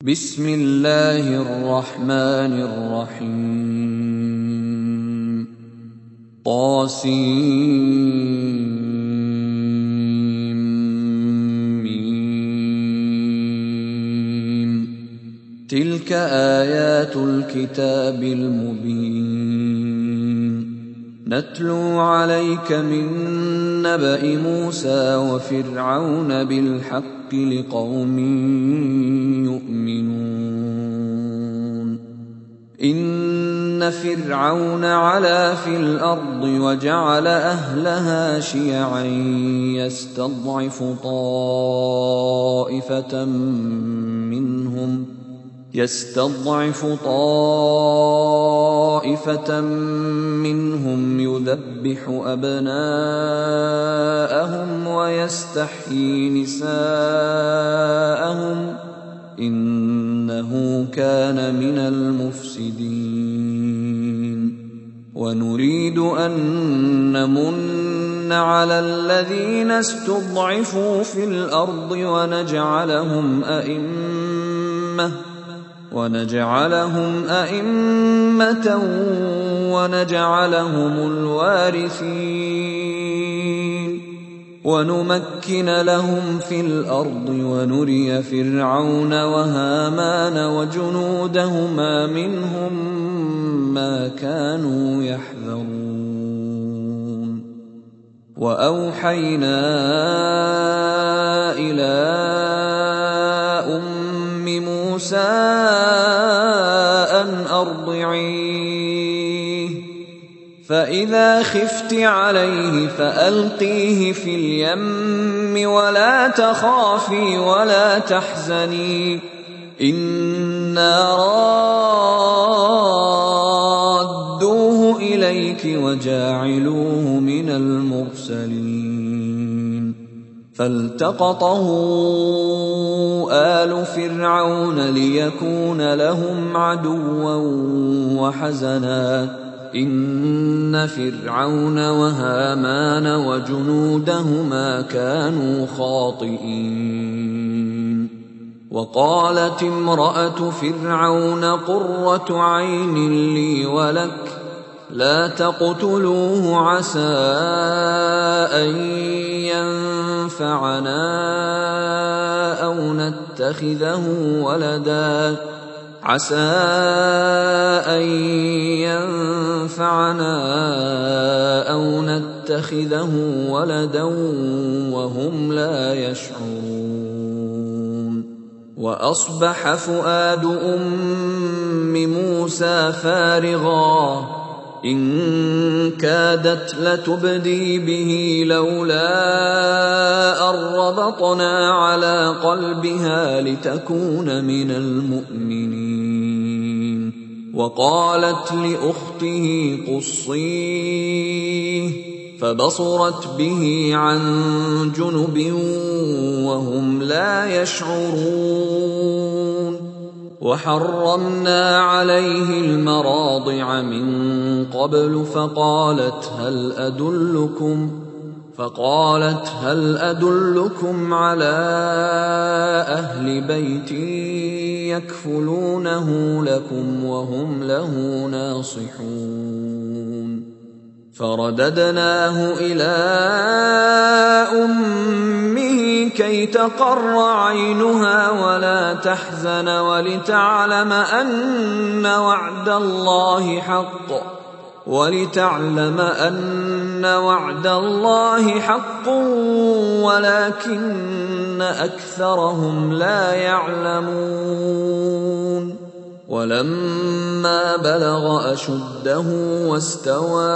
بسم الله الرحمن الرحيم طاسيم تلك آيات الكتاب المبين نتلو عليك من نبأ موسى وفرعون بالحق لقوم يؤمنون إن فرعون علا في الأرض وجعل أهلها شيعا يستضعف طائفة منهم يذبح أبناءهم ويستحيي نساءهم إنه كان من المفسدين ونريد أن نمن على الذين استضعفوا في الأرض ونجعلهم أئمة ونجعلهم الوارثين ونمكن لهم في الأرض ونري فرعون وهامان وجنودهما منهم ما كانوا يحذرون وأوحينا إلى موسى أن أرضعيه فإذا خفت عليه فألقيه في اليم ولا تخافي ولا تحزني إنا رادوه إليك وجاعلوه من المرسلين فالتقطه آل فرعون ليكون لهم عدوا وحزنا إن فرعون وهامان وجنودهما كانوا خاطئين وقالت امرأة فرعون قرة عين لي ولك لا تقتلوه عسى أن ينفعنا أو نتخذه ولدا وهم لا يشعرون وأصبح فؤاد أم موسى فارغا إن كادت لتبدي به لولا أن ربطنا على قلبها لتكون من المؤمنين وقالت لأخته قصيه فبصرت به عن جنب وهم لا يشعرون وحرمنا عليه المراضع من قبل فقالت هل أدلكم على أهل بيت يكفلونه لكم وهم له ناصحون فرددناه إلى أمه كي تقر عينها ولا تحزن ولتعلم أن وعد الله حق ولكن أكثرهم لا يعلمون ولما بلغ أشده واستوى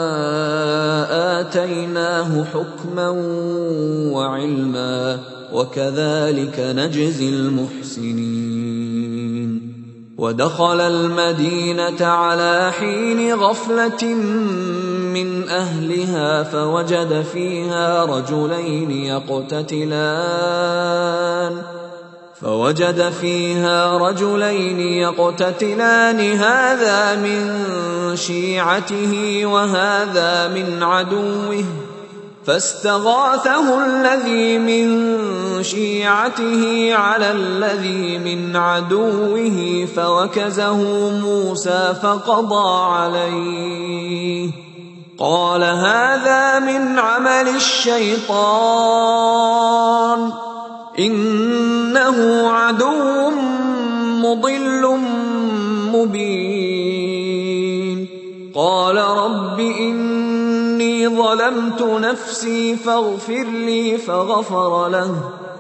آتيناه حكما وعلما وكذلك نجزي المحسنين ودخل المدينة على حين غفلة من أهلها فوجد فيها رجلين يقتتلان هذا من شيعته وهذا من عدوه فاستغاثه الذي من شيعته على الذي من عدوه فوكزه موسى فقضى عليه. قال هذا من عمل الشيطان إنه عدو مضل مبين. قال رب إني ظلمت نفسي فاغفر لي فغفر له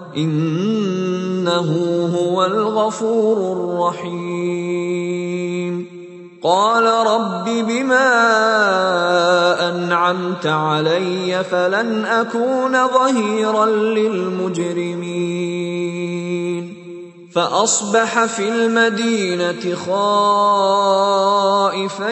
إنه هو الغفور الرحيم. قال رب بما أنعمت علي فلن أكون ظهيرا للمجرمين. فأصبح في المدينة خائفا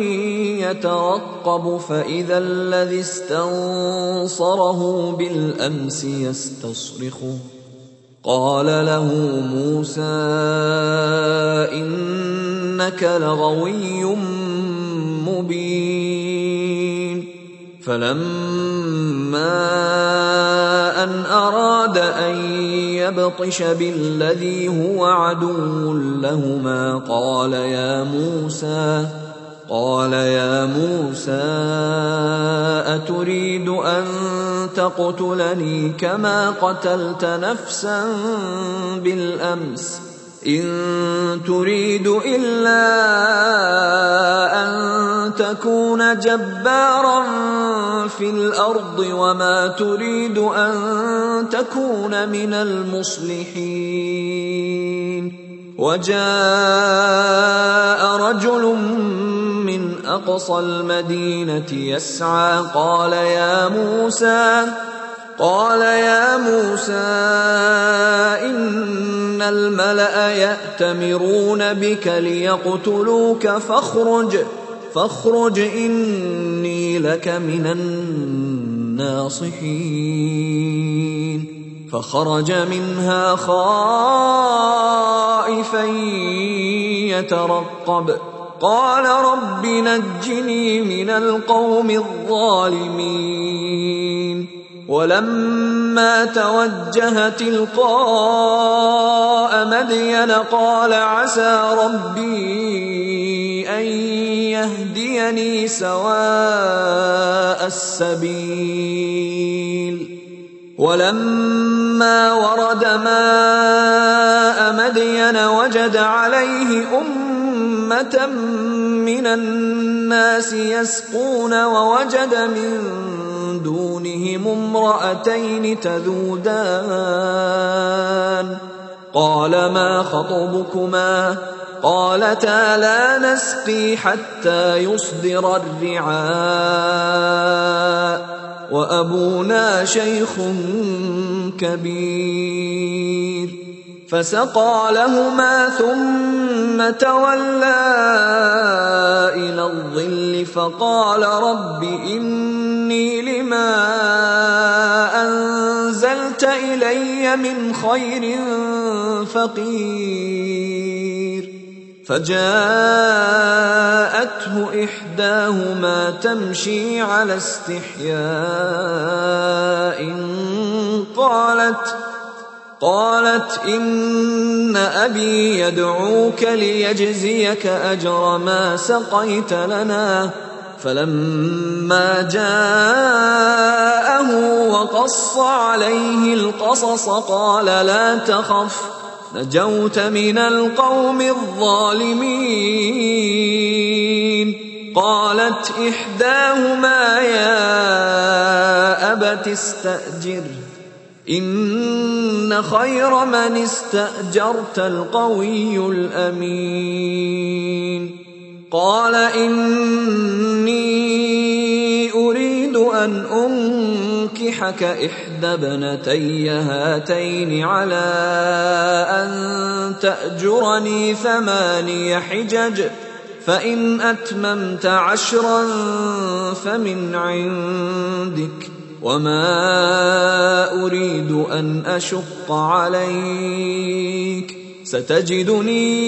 يترقب فإذا الذي استنصره بالأمس يستصرخه. قال له موسى إنك لغوي مبين. فلما أن أراد أن يبطش بالذي هو عدو لهما قال يا موسى أتريد أن تقتلني كما قتلت نفسا بالأمس إن تريد إلا أن تكون جبارا في الأرض وما تريد أن تكون من المصلحين. وجاء رجل من أقصى المدينة يسعى قال يا موسى إن الملأ يأتمرون بك ليقتلوك فاخرج إني لك من الناصحين. فخرج منها خائفا يترقب قال رب نجني من القوم الظالمين. ولما توجه تلقاء مدين قال عسى ربي أن يهديني سواء السبيل. ولما ورد ماء مدين وجد عليه أمة من الناس يسقون ووجد من دونهم امرأتين تذودان. قال ما خطبكما قالتا لا نسقي حتى يصدر الرعاء وأبونا شيخ كبير. فسقى لهما ثم تولى إلى الظل فقال رب إني لما أنزلت إلي من خير فقير. فجاءته إحداهما تمشي على استحياء قالت إن أبي يدعوك ليجزيك أجر ما سقيت لنا. فلما جاءه وقص عليه القصص قال لا تخف نجوت من القوم الظالمين. قالت إحداهما يا أبت استأجره إن خير من استأجرت القوي الأمين. قال إني أريد أن أنكحك إحدى ابنتي هاتين على أن تأجرني 8 حجج فإن أتممت 10 فمن عندك وما أريد أن أشق عليك ستجدني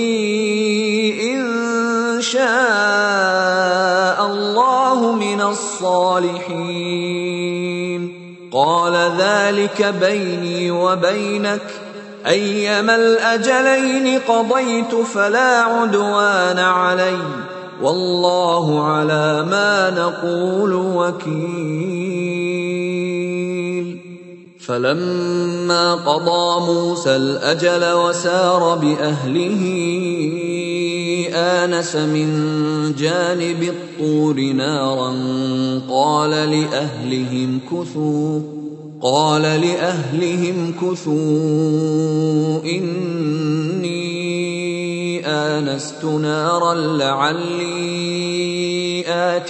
إن شاء الله من الصالحين. ذلك بيني وبينك أيما الأجلين قضيت فلا عدوان علي والله على ما نقول وكيل. فلما قضى موسى الأجل وسار بأهله آنس من جانب الطور نارا قال لأهلهم كثوا إني آنست نارا لعلي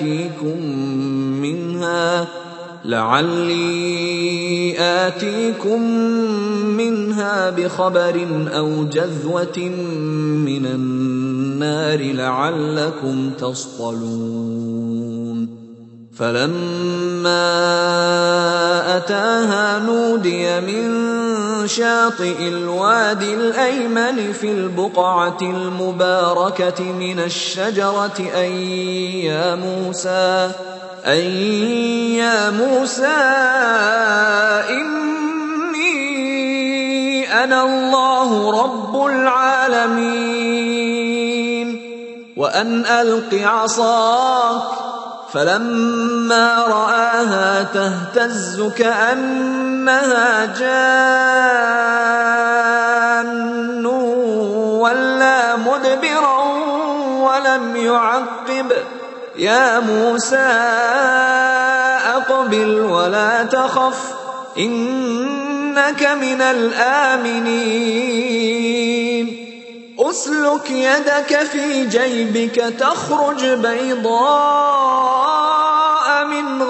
آتيكم منها بخبر أو جذوة من النار لعلكم تصطلون. فلما أتاها نودي من شاطئ الوادي الأيمن في البقعة المباركة من الشجرة أن يا موسى إني أنا الله رب العالمين وأن ألق عصاك. فلما رآها تهتز كأنها جان ولا مدبرا ولم يعقب. يا موسى أقبل ولا تخف إنك من الآمنين. أسلك يدك في جيبك تخرج بيضاء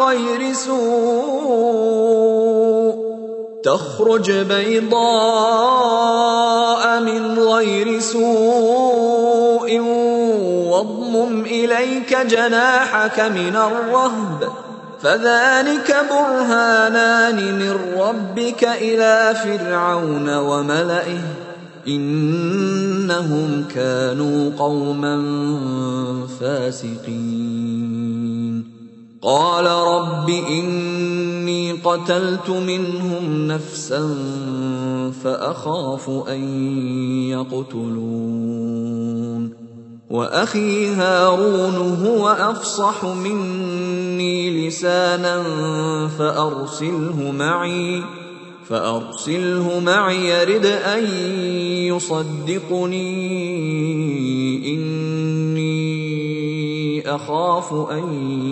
من غير سوء واضمم إليك جناحك من الرهب فذلك برهانان من ربك إلى فرعون وملئه إنهم كانوا قوما فاسقين. قال رب إني قتلت منهم نفسا فأخاف أن يقتلون وأخي هارون هو أفصح مني لسانا فأرسله معي يرد أن يصدقني إني أخاف أن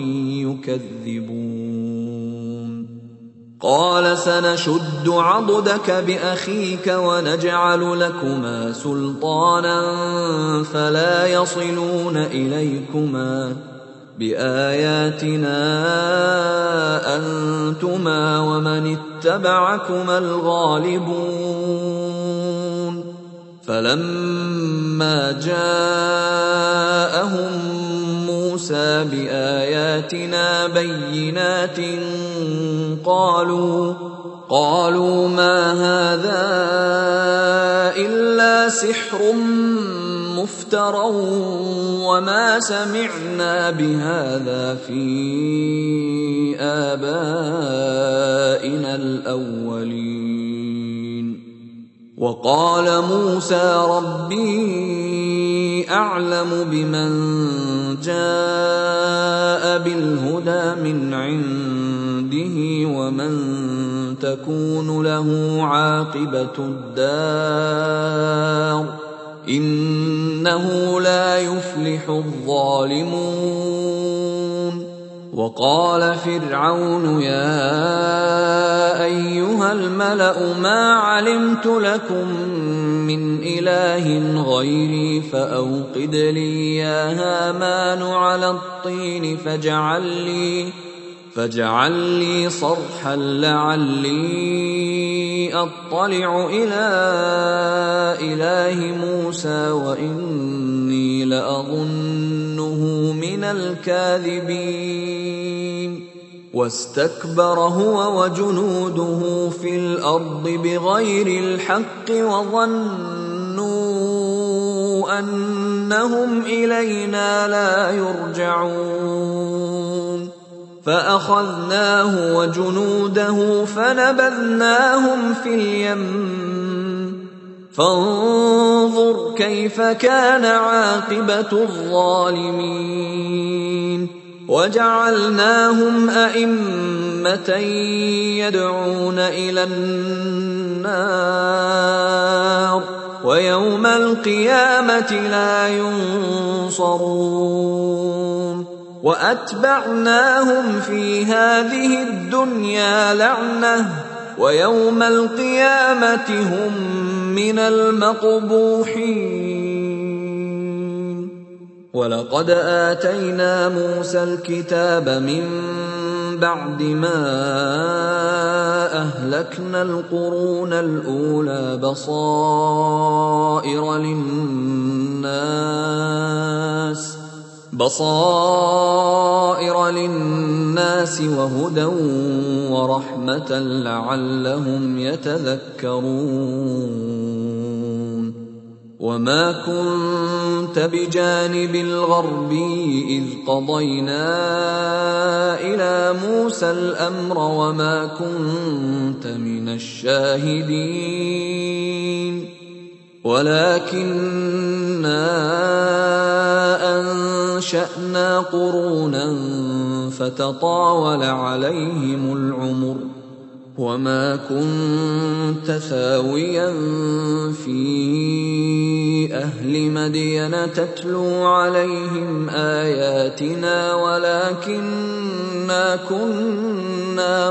يكذبون. قال سنشد عضدك بأخيك ونجعل لكما سلطانا فلا يصلون إليكما بآياتنا أنتما ومن اتبعكما الغالبون. فلما جاءهم موسى بآياتنا بينات قالوا ما هذا إلا سحر مفترى وما سمعنا بهذا في آبائنا الأولين. وقال موسى ربي أعلم بمن جاء بالهدى من عنده ومن تكون له عاقبة الدار إنه لا يفلح الظالمون. وقال فرعون يا أيها الملأ ما علمت لكم من إله غيري فأوقد لي يا هامان على الطين فاجعل لي صرحا لعلي أطلع إلى إله موسى وإني لأظنه من الكاذبين. واستكبر هو وجنوده في الأرض بغير الحق وظنوا أنهم إلينا لا يرجعون. فأخذناه وجنوده فنبذناهم في اليم فانظر كيف كان عاقبة الظالمين وجعلناهم أئمة يدعون إلى النار ويوم القيامة لا ينصرون وأتبعناهم في هذه الدنيا لعنة ويوم القيامة هم من المقبوحين ولقد آتينا موسى الكتاب من بعد ما أهلكنا القرون الأولى بصائر للناس وهدى ورحمة لعلهم يتذكرون وما كنت بجانب الغربي إذ قضينا إلى موسى الأمر وما كنت من الشاهدين ولكننا أنشأنا قرونا فتطاول عليهم العمر وما كنت ثاويا في أهل مدين تتلو عليهم آياتنا ولكننا كنا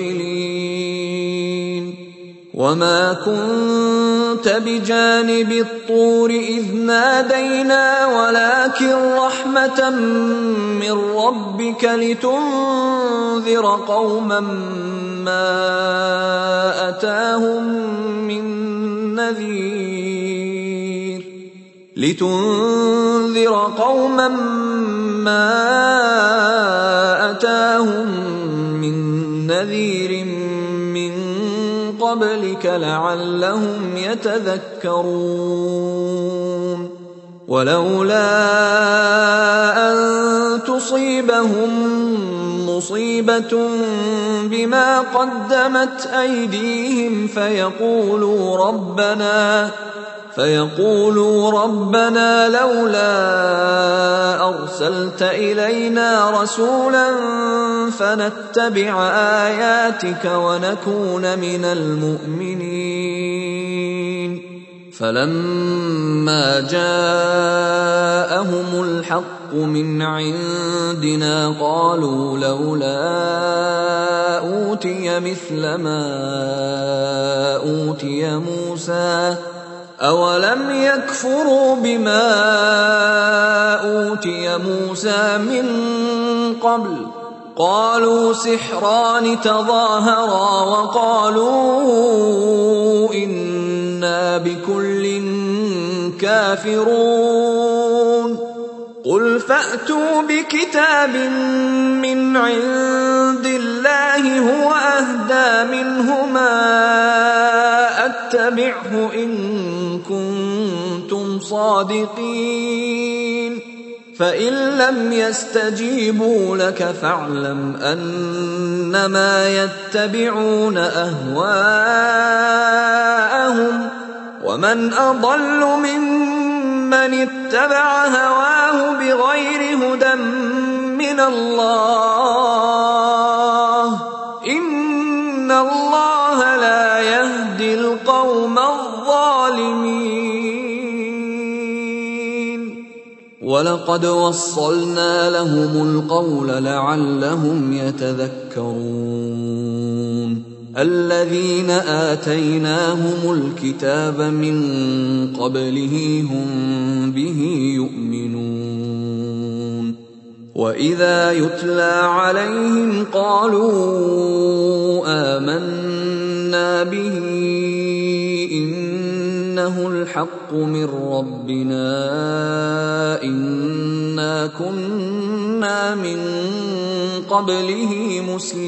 مرسلين وما كنت بجانب الطور إذ نادينا ولكن رحمة من ربك لتنذر قوما ما أتاهم من نذير من قبلك لعلهم يتذكرون ولولا أن تصيبهم مصيبة بما قدمت أيديهم فيقولوا ربنا لولا أرسلت إلينا رسولا فنتبع آياتك ونكون من المؤمنين فلما جاءهم الحق من عندنا قالوا لولا أوتي مثل ما أوتي موسى أولم يكفروا بما أوتي موسى من قبل قالوا سحران تظاهرا وقالوا إنا بكل كافرون قل فأتوا بكتاب من عند الله هو أهدى منهما أتبعه إن كنتم صادقين فإن لم يستجيبوا لك فاعلم أنما يتبعون أهواءهم ومن أضل ممن اتبع هواه بغير هدى من الله إن الله لا يهدي القوم الظالمين ولقد وصلنا لهم القول لعلهم يتذكرون الذين آتيناهم الكتاب من قبله هم به يؤمنون وإذا يتلى عليهم قالوا آمنا به إنه الحق من ربنا إنا كنا من قبله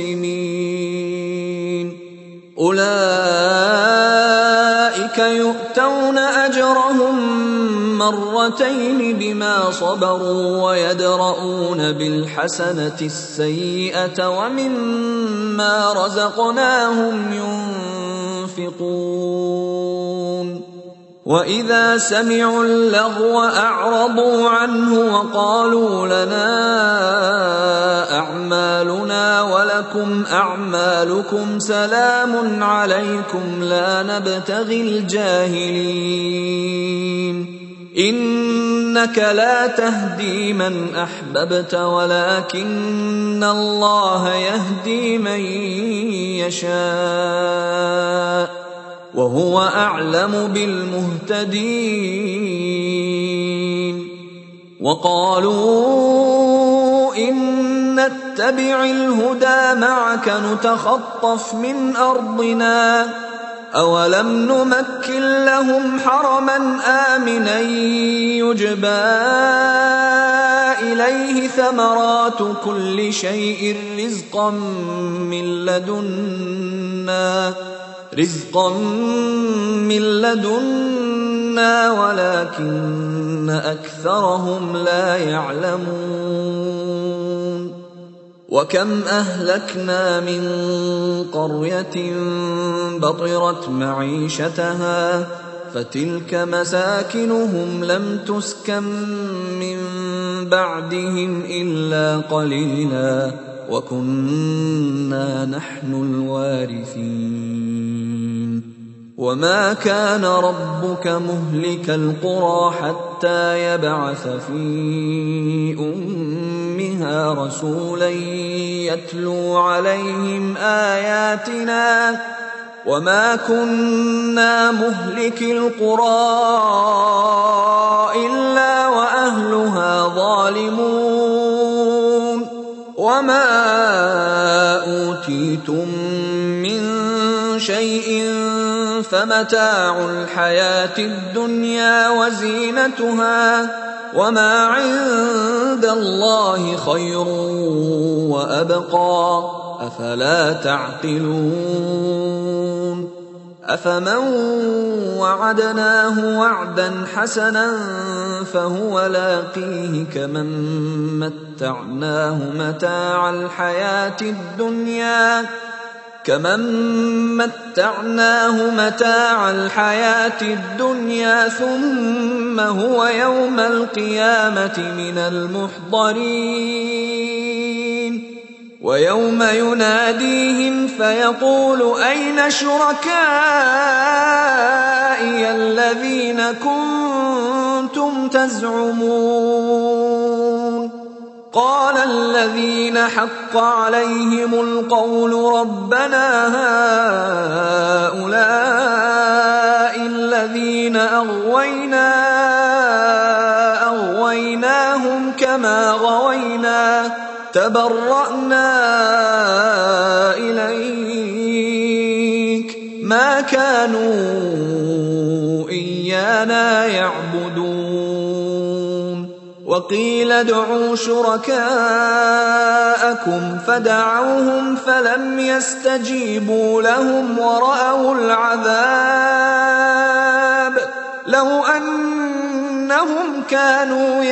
مسلمين أولئك يؤتون أجرهم مرتين بما صبروا ويدرؤون بالحسنة السيئة ومما رزقناهم ينفقون وإذا سمعوا اللغو أعرضوا عنه وقالوا لنا أعمالنا ولكم أعمالكم سلام عليكم لا نبتغي الجاهلين إنك لا تهدي من أحببت ولكن الله يهدي من يشاء وهو أعلم بالمهتدين وقالوا إن نتبع الهدى معك نتخطف من أرضنا أولم نمكن لهم حرما آمنا يجبى إليه ثمرات كل شيء رزقا من لدنا ولكن أكثرهم لا يعلمون وكم أهلكنا من قرية بطرت معيشتها فتلك مساكنهم لم تسكن من بعدهم إلا قليلا وكنا نحن الوارثين وما كان ربك مهلك القرى حتى يبعث في أمها رسولا يتلو عليهم آياتنا وما كنا مهلك القرى إلا وأهلها ظالمون وما أوتيتم من شيء فمتاع الحياة الدنيا وزينتها وما عند الله خير وأبقى أفلا تعقلون أفمن وعدناه وعدا حسنا فهو لاقيه كمن متعناه متاع الحياة الدنيا ثم هو يوم القيامة من المحضرين ويوم يناديهم فيقول أين شركائي الذين كنتم تزعمون قال الذين حق عليهم القول ربنا هؤلاء الذين أغويناهم كما غوينا تبرأنا إليك ما كانوا إيانا يعبدون وقيل ادعوا شركاءكم فدعوهم فلم يستجيبوا لهم ورأوا العذاب لو أنهم كانوا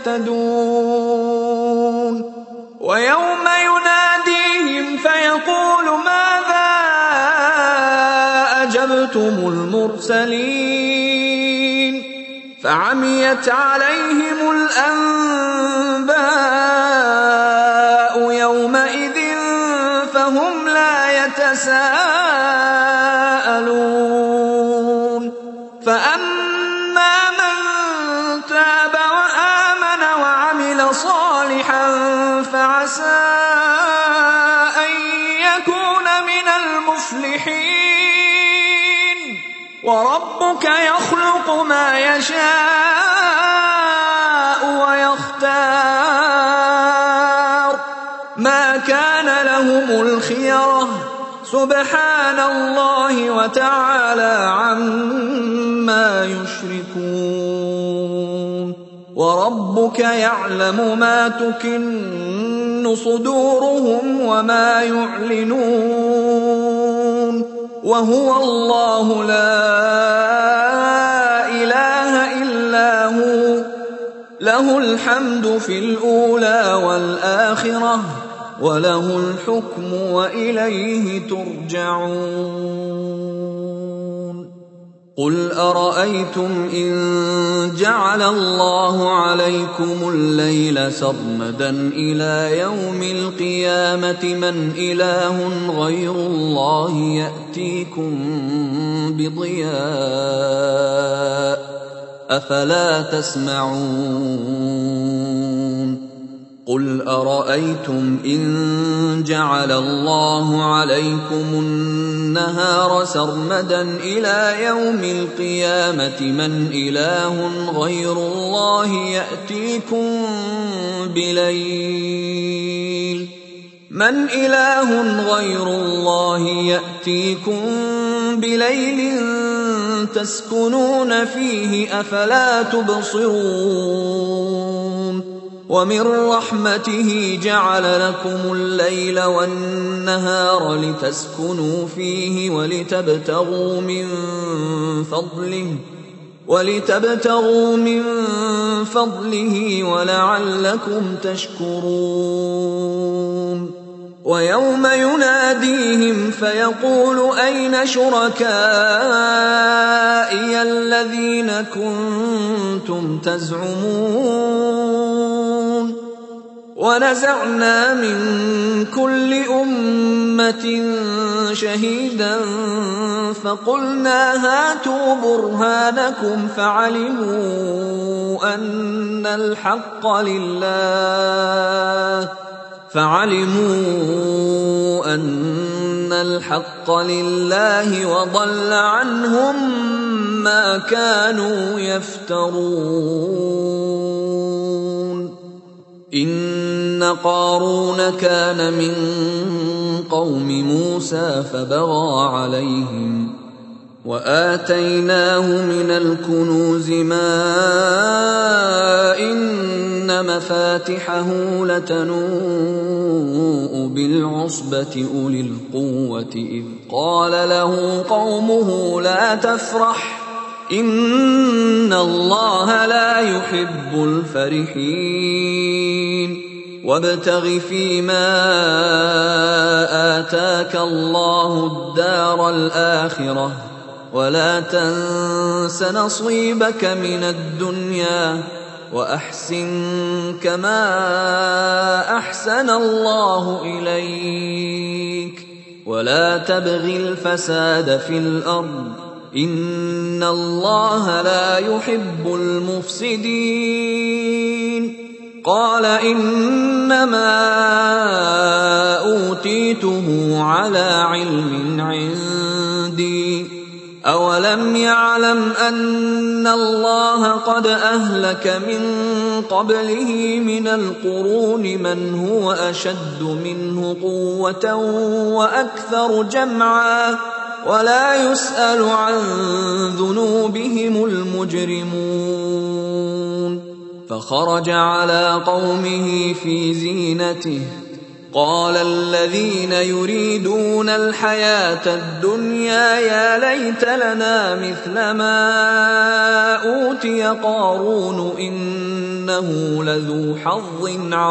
يهتدون ويوم يناديهم فيقول ماذا أجبتم المرسلين فعميت عليهم الأنباء يومئذ فهم لا يتساءلون فأما من تاب وآمن وعمل صالحا فعسى أن يكون من المفلحين وربك يخلق ما يشاء ويختار ما كان لهم الخيرة سبحان الله وتعالى عما يشركون وربك يعلم ما تكن صدورهم وما يعلنون وهو الله لا إله إلا هو له الحمد في الأولى والآخرة وله الحكم وإليه ترجعون قل أرأيتم إن جعل الله عليكم الليل سرمدا إلى يوم القيامة من إله غير الله يأتيكم بضياء أفلا تسمعون قل أرأيتم إن جعل الله عليكم النهار سرمدا إلى يوم القيامة من إله غير الله يأتيكم بليل تسكنون فيه أفلا تبصرون ومن رحمته جعل لكم الليل والنهار لتسكنوا فيه ولتبتغوا من فضله ولعلكم تشكرون ويوم يناديهم فيقول أين شركائي الذين كنتم تزعمون ونزعنا من كل أمة شهيدا فقلنا هاتوا برهانكم فعلموا أن الحق لله وضل عنهم ما كانوا يفترون إن قارون كان من قوم موسى فبغى عليهم وآتيناه من الكنوز ما إن مفاتحه لتنوء بالعصبة أولي القوة إذ قال له قومه لا تفرح إن الله لا يحب الفرحين وابتغ فيما آتاك الله الدار الآخرة ولا تنس نصيبك من الدنيا وأحسن كما أحسن الله إليك ولا تبغ الفساد في الأرض إن الله لا يحب المفسدين قال إنما أوتيته على علم عندي أولم يعلم أن الله قد أهلك من قبله من القرون من هو أشد منه قوة وأكثر جمعا ولا يسأل عن ذنوبهم المجرمون فخرج على قومه في زينته قال الذين يريدون الحياة الدنيا يا ليت لنا مثل ما أوتي قارون إنه لذو حظ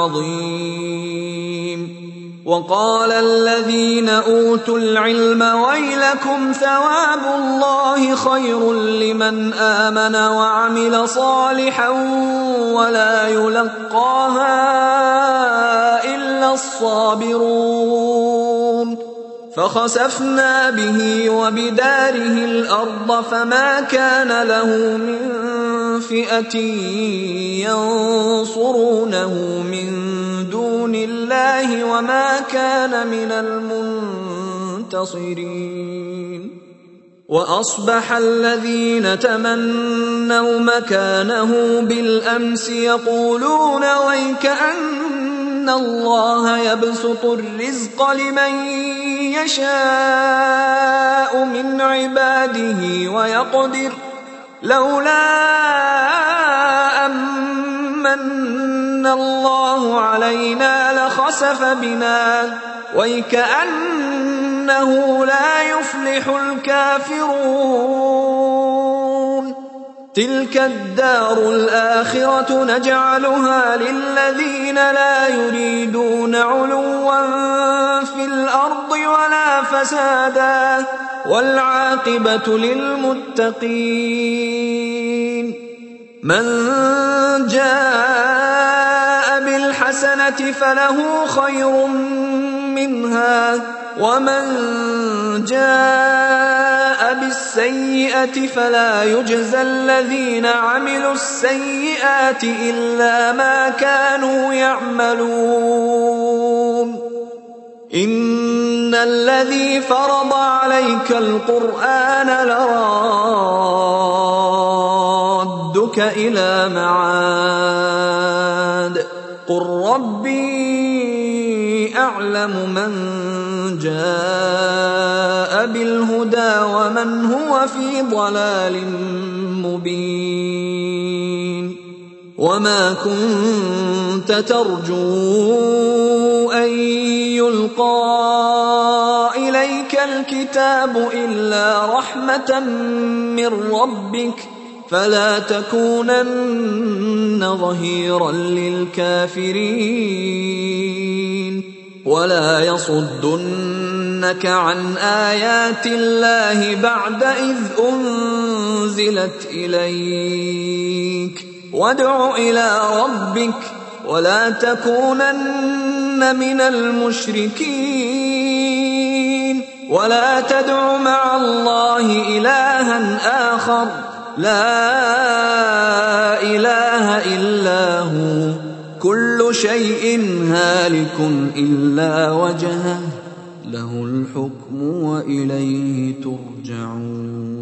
عظيم وقال الذين أوتوا العلم ويلكم ثواب الله خير لمن آمن وعمل صالحا ولا يلقاها إلا الصابرون فخسفنا به وبداره الأرض فما كان له من فئة ينصرونه من دون الله وما كان من المنتصرين وأصبح الذين تمنوا مكانه بالأمس يقولون ويكأن الله يبسط الرزق لمن يشاء من عباده ويقدر لولا أمن الله علينا لخسف بنا ويكأنه لا يفلح الكافرون تلك الدار الآخرة نجعلها للذين لا يريدون علوا في الأرض ولا فسادا والعاقبة للمتقين من جاء بالحسنة فله خير منها ومن جاء بالسيئة فلا يجزى الذين عملوا السيئات إلا ما كانوا يعملون إن الذي فرض عليك القرآن لرادك إلى معاد قل ربي أعلم من جاء بالهدى ومن هو في ضلال مبين وما كنت ترجو أن يلقى إليك الكتاب إلا رحمة من ربك فلا تكونن ظهيرا للكافرين ولا يصدنك عن آيات الله بعد إذ أنزلت إليك وادع إلى ربك ولا تكونن من المشركين ولا تدع مع الله إلها آخر لا إله إلا هو كل شيء هالك إلا وجهه له الحكم وإليه ترجعون